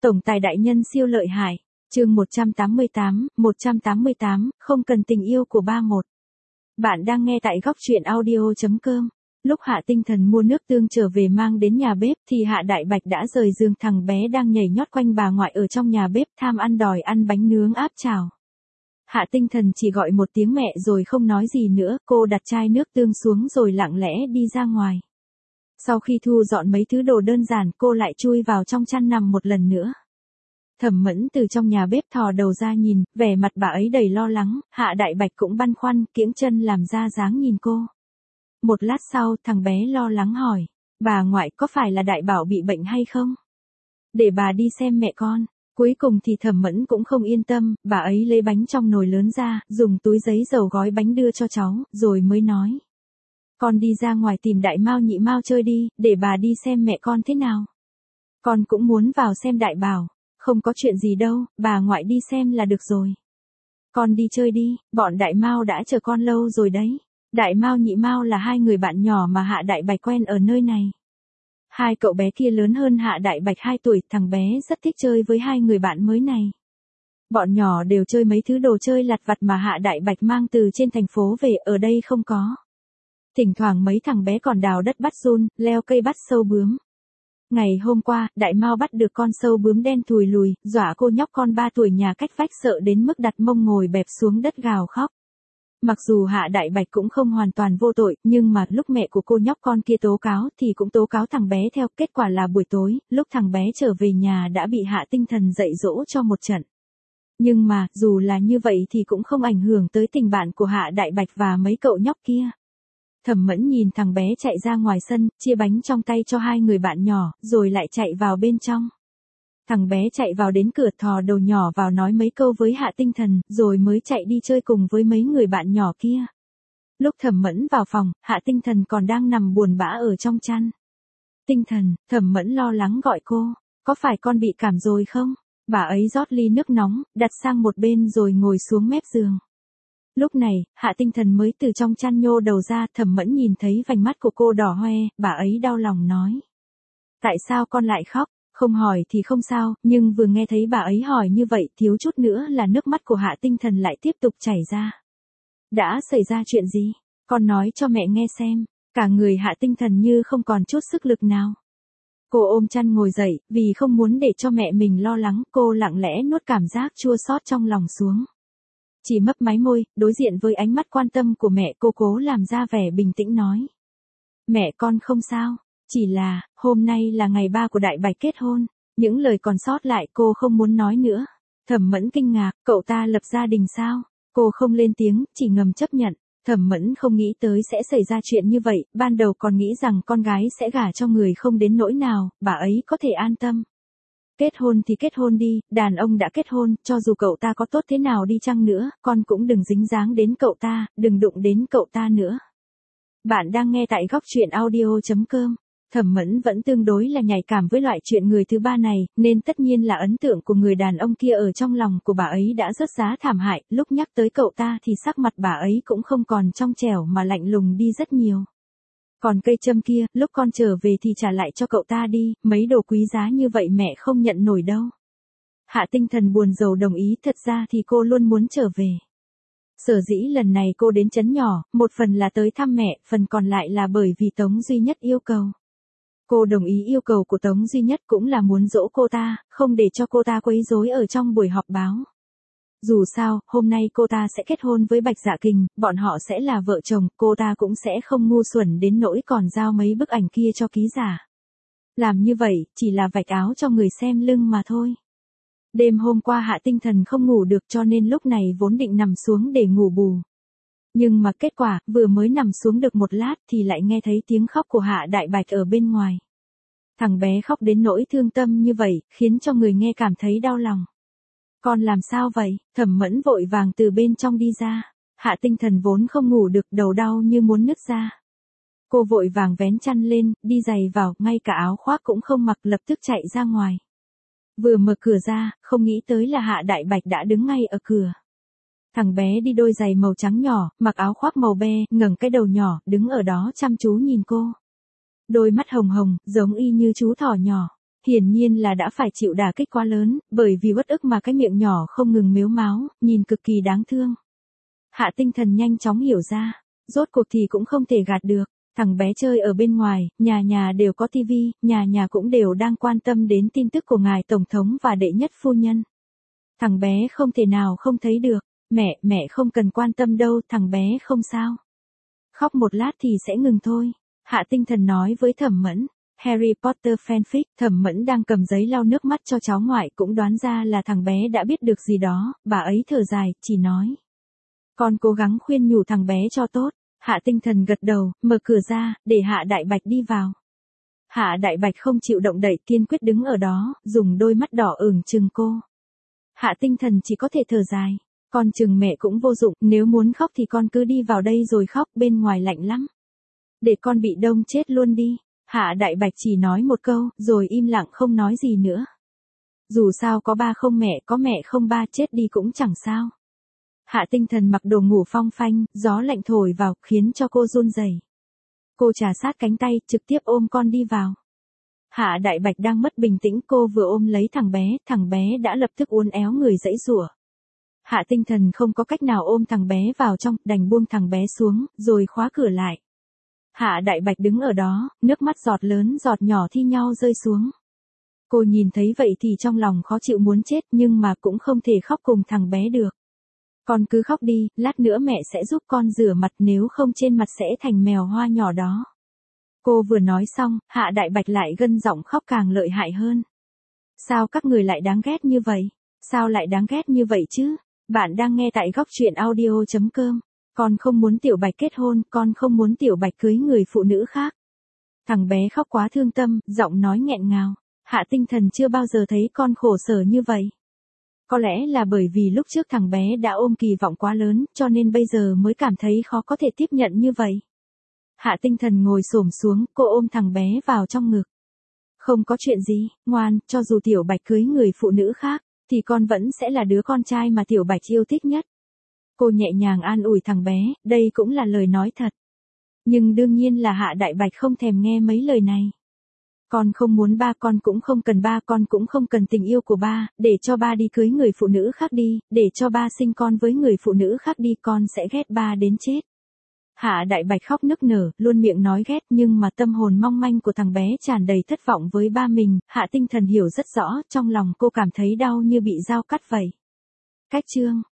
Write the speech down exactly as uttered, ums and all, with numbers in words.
Tổng tài đại nhân siêu lợi hại. Chương một trăm tám mươi tám, một trăm tám mươi tám, không cần tình yêu của ba một. Bạn đang nghe tại góc truyện audio chấm com. Lúc Hạ Tinh Thần mua nước tương trở về mang đến nhà bếp thì Hạ Đại Bạch đã rời giường, thằng bé đang nhảy nhót quanh bà ngoại ở trong nhà bếp tham ăn đòi ăn bánh nướng áp chảo. Hạ Tinh Thần chỉ gọi một tiếng mẹ rồi không nói gì nữa, cô đặt chai nước tương xuống rồi lặng lẽ đi ra ngoài. Sau khi thu dọn mấy thứ đồ đơn giản, cô lại chui vào trong chăn nằm một lần nữa. Thẩm Mẫn từ trong nhà bếp thò đầu ra nhìn, vẻ mặt bà ấy đầy lo lắng, Hạ Đại Bạch cũng băn khoăn, kiễng chân làm ra dáng nhìn cô. Một lát sau, thằng bé lo lắng hỏi, bà ngoại có phải là Đại Bảo bị bệnh hay không? Để bà đi xem mẹ con. Cuối cùng thì Thẩm Mẫn cũng không yên tâm, bà ấy lấy bánh trong nồi lớn ra, dùng túi giấy dầu gói bánh đưa cho cháu, rồi mới nói. Con đi ra ngoài tìm Đại Mao Nhị Mao chơi đi, để bà đi xem mẹ con thế nào. Con cũng muốn vào xem Đại Bảo. Không có chuyện gì đâu, bà ngoại đi xem là được rồi. Con đi chơi đi, bọn Đại Mao đã chờ con lâu rồi đấy. Đại Mao Nhị Mao là hai người bạn nhỏ mà Hạ Đại Bạch quen ở nơi này. Hai cậu bé kia lớn hơn Hạ Đại Bạch hai tuổi, thằng bé rất thích chơi với hai người bạn mới này. Bọn nhỏ đều chơi mấy thứ đồ chơi lặt vặt mà Hạ Đại Bạch mang từ trên thành phố về, ở đây không có. Thỉnh thoảng mấy thằng bé còn đào đất bắt giun, leo cây bắt sâu bướm. Ngày hôm qua, Đại Mao bắt được con sâu bướm đen thùi lùi, dọa cô nhóc con ba tuổi nhà cách vách sợ đến mức đặt mông ngồi bẹp xuống đất gào khóc. Mặc dù Hạ Đại Bạch cũng không hoàn toàn vô tội, nhưng mà lúc mẹ của cô nhóc con kia tố cáo thì cũng tố cáo thằng bé theo, kết quả là buổi tối, lúc thằng bé trở về nhà đã bị Hạ Tinh Thần dạy dỗ cho một trận. Nhưng mà, dù là như vậy thì cũng không ảnh hưởng tới tình bạn của Hạ Đại Bạch và mấy cậu nhóc kia. Thẩm Mẫn nhìn thằng bé chạy ra ngoài sân, chia bánh trong tay cho hai người bạn nhỏ, rồi lại chạy vào bên trong. Thằng bé chạy vào đến cửa thò đầu nhỏ vào nói mấy câu với Hạ Tinh Thần, rồi mới chạy đi chơi cùng với mấy người bạn nhỏ kia. Lúc Thẩm Mẫn vào phòng, Hạ Tinh Thần còn đang nằm buồn bã ở trong chăn. Tinh Thần, Thẩm Mẫn lo lắng gọi cô, có phải con bị cảm rồi không? Bà ấy rót ly nước nóng, đặt sang một bên rồi ngồi xuống mép giường. Lúc này, Hạ Tinh Thần mới từ trong chăn nhô đầu ra, Thẩm Mẫn nhìn thấy vành mắt của cô đỏ hoe, bà ấy đau lòng nói. Tại sao con lại khóc? Không hỏi thì không sao, nhưng vừa nghe thấy bà ấy hỏi như vậy, thiếu chút nữa là nước mắt của Hạ Tinh Thần lại tiếp tục chảy ra. Đã xảy ra chuyện gì? Con nói cho mẹ nghe xem. Cả người Hạ Tinh Thần như không còn chút sức lực nào. Cô ôm chăn ngồi dậy, vì không muốn để cho mẹ mình lo lắng, cô lặng lẽ nuốt cảm giác chua xót trong lòng xuống. Chỉ mấp máy môi, đối diện với ánh mắt quan tâm của mẹ, cô cố làm ra vẻ bình tĩnh nói. Mẹ con không sao, chỉ là, hôm nay là ngày ba của Đại Bạch kết hôn. Những lời còn sót lại cô không muốn nói nữa. Thẩm Mẫn kinh ngạc, cậu ta lập gia đình sao? Cô không lên tiếng, chỉ ngầm chấp nhận. Thẩm Mẫn không nghĩ tới sẽ xảy ra chuyện như vậy, ban đầu còn nghĩ rằng con gái sẽ gả cho người không đến nỗi nào, bà ấy có thể an tâm. Kết hôn thì kết hôn đi, đàn ông đã kết hôn, cho dù cậu ta có tốt thế nào đi chăng nữa, con cũng đừng dính dáng đến cậu ta, đừng đụng đến cậu ta nữa. Bạn đang nghe tại góc truyện audio chấm com. Thẩm Mẫn vẫn tương đối là nhạy cảm với loại chuyện người thứ ba này, nên tất nhiên là ấn tượng của người đàn ông kia ở trong lòng của bà ấy đã rớt giá thảm hại, lúc nhắc tới cậu ta thì sắc mặt bà ấy cũng không còn trong trẻo mà lạnh lùng đi rất nhiều. Còn cây châm kia, lúc con trở về thì trả lại cho cậu ta đi, mấy đồ quý giá như vậy mẹ không nhận nổi đâu. Hạ Tinh Thần buồn rầu đồng ý, thật ra thì cô luôn muốn trở về. Sở dĩ lần này cô đến trấn nhỏ, một phần là tới thăm mẹ, phần còn lại là bởi vì Tống Duy Nhất yêu cầu. Cô đồng ý yêu cầu của Tống Duy Nhất cũng là muốn dỗ cô ta, không để cho cô ta quấy rối ở trong buổi họp báo. Dù sao, hôm nay cô ta sẽ kết hôn với Bạch Dạ Kình, bọn họ sẽ là vợ chồng, cô ta cũng sẽ không ngu xuẩn đến nỗi còn giao mấy bức ảnh kia cho ký giả. Làm như vậy, chỉ là vạch áo cho người xem lưng mà thôi. Đêm hôm qua Hạ Tinh Thần không ngủ được cho nên lúc này vốn định nằm xuống để ngủ bù. Nhưng mà kết quả, vừa mới nằm xuống được một lát thì lại nghe thấy tiếng khóc của Hạ Đại Bạch ở bên ngoài. Thằng bé khóc đến nỗi thương tâm như vậy, khiến cho người nghe cảm thấy đau lòng. Con làm sao vậy? Thẩm Mẫn vội vàng từ bên trong đi ra. Hạ Tinh Thần vốn không ngủ được, đầu đau như muốn nứt ra. Cô vội vàng vén chăn lên, đi giày vào, ngay cả áo khoác cũng không mặc, lập tức chạy ra ngoài. Vừa mở cửa ra, không nghĩ tới là Hạ Đại Bạch đã đứng ngay ở cửa. Thằng bé đi đôi giày màu trắng nhỏ, mặc áo khoác màu be, ngẩng cái đầu nhỏ, đứng ở đó chăm chú nhìn cô. Đôi mắt hồng hồng, giống y như chú thỏ nhỏ. hiển nhiên là đã phải chịu đả kích quá lớn, bởi vì uất ức mà cái miệng nhỏ không ngừng mếu máo, nhìn cực kỳ đáng thương. Hạ Tinh Thần nhanh chóng hiểu ra, rốt cuộc thì cũng không thể gạt được, thằng bé chơi ở bên ngoài, nhà nhà đều có tivi, nhà nhà cũng đều đang quan tâm đến tin tức của ngài Tổng thống và đệ nhất phu nhân. Thằng bé không thể nào không thấy được, mẹ, mẹ không cần quan tâm đâu, thằng bé không sao. Khóc một lát thì sẽ ngừng thôi, Hạ Tinh Thần nói với Thẩm Mẫn. Harry Potter fanfic, Thẩm Mẫn đang cầm giấy lau nước mắt cho cháu ngoại cũng đoán ra là thằng bé đã biết được gì đó, bà ấy thở dài, chỉ nói. Con cố gắng khuyên nhủ thằng bé cho tốt. Hạ Tinh Thần gật đầu, mở cửa ra, để Hạ Đại Bạch đi vào. Hạ Đại Bạch không chịu động đậy, kiên quyết đứng ở đó, dùng đôi mắt đỏ ửng chừng cô. Hạ Tinh Thần chỉ có thể thở dài. Con chừng mẹ cũng vô dụng, nếu muốn khóc thì con cứ đi vào đây rồi khóc, bên ngoài lạnh lắm. Để con bị đông chết luôn đi. Hạ Đại Bạch chỉ nói một câu, rồi im lặng không nói gì nữa. Dù sao có ba không mẹ, có mẹ không ba, chết đi cũng chẳng sao. Hạ Tinh Thần mặc đồ ngủ phong phanh, gió lạnh thổi vào, khiến cho cô run rẩy. Cô trà sát cánh tay, trực tiếp ôm con đi vào. Hạ Đại Bạch đang mất bình tĩnh, cô vừa ôm lấy thằng bé, thằng bé đã lập tức uốn éo người giãy giụa. Hạ Tinh Thần không có cách nào ôm thằng bé vào trong, đành buông thằng bé xuống, rồi khóa cửa lại. Hạ Đại Bạch đứng ở đó, nước mắt giọt lớn giọt nhỏ thi nhau rơi xuống. Cô nhìn thấy vậy thì trong lòng khó chịu muốn chết, nhưng mà cũng không thể khóc cùng thằng bé được. Con cứ khóc đi, lát nữa mẹ sẽ giúp con rửa mặt, nếu không trên mặt sẽ thành mèo hoa nhỏ đó. Cô vừa nói xong, Hạ Đại Bạch lại gân giọng khóc càng lợi hại hơn. Sao các người lại đáng ghét như vậy? Sao lại đáng ghét như vậy chứ? Bạn đang nghe tại góc truyện audio chấm com. Con không muốn Tiểu Bạch kết hôn, con không muốn Tiểu Bạch cưới người phụ nữ khác. Thằng bé khóc quá thương tâm, giọng nói nghẹn ngào. Hạ Tinh Thần chưa bao giờ thấy con khổ sở như vậy. Có lẽ là bởi vì lúc trước thằng bé đã ôm kỳ vọng quá lớn, cho nên bây giờ mới cảm thấy khó có thể tiếp nhận như vậy. Hạ Tinh Thần ngồi xổm xuống, cô ôm thằng bé vào trong ngực. Không có chuyện gì, ngoan, cho dù Tiểu Bạch cưới người phụ nữ khác, thì con vẫn sẽ là đứa con trai mà Tiểu Bạch yêu thích nhất. Cô nhẹ nhàng an ủi thằng bé, đây cũng là lời nói thật. Nhưng đương nhiên là Hạ Đại Bạch không thèm nghe mấy lời này. Con không muốn ba, con cũng không cần ba, con cũng không cần tình yêu của ba, để cho ba đi cưới người phụ nữ khác đi, để cho ba sinh con với người phụ nữ khác đi, con sẽ ghét ba đến chết. Hạ Đại Bạch khóc nức nở, luôn miệng nói ghét, nhưng mà tâm hồn mong manh của thằng bé tràn đầy thất vọng với ba mình. Hạ Tinh Thần hiểu rất rõ, trong lòng cô cảm thấy đau như bị dao cắt vậy. Cách chương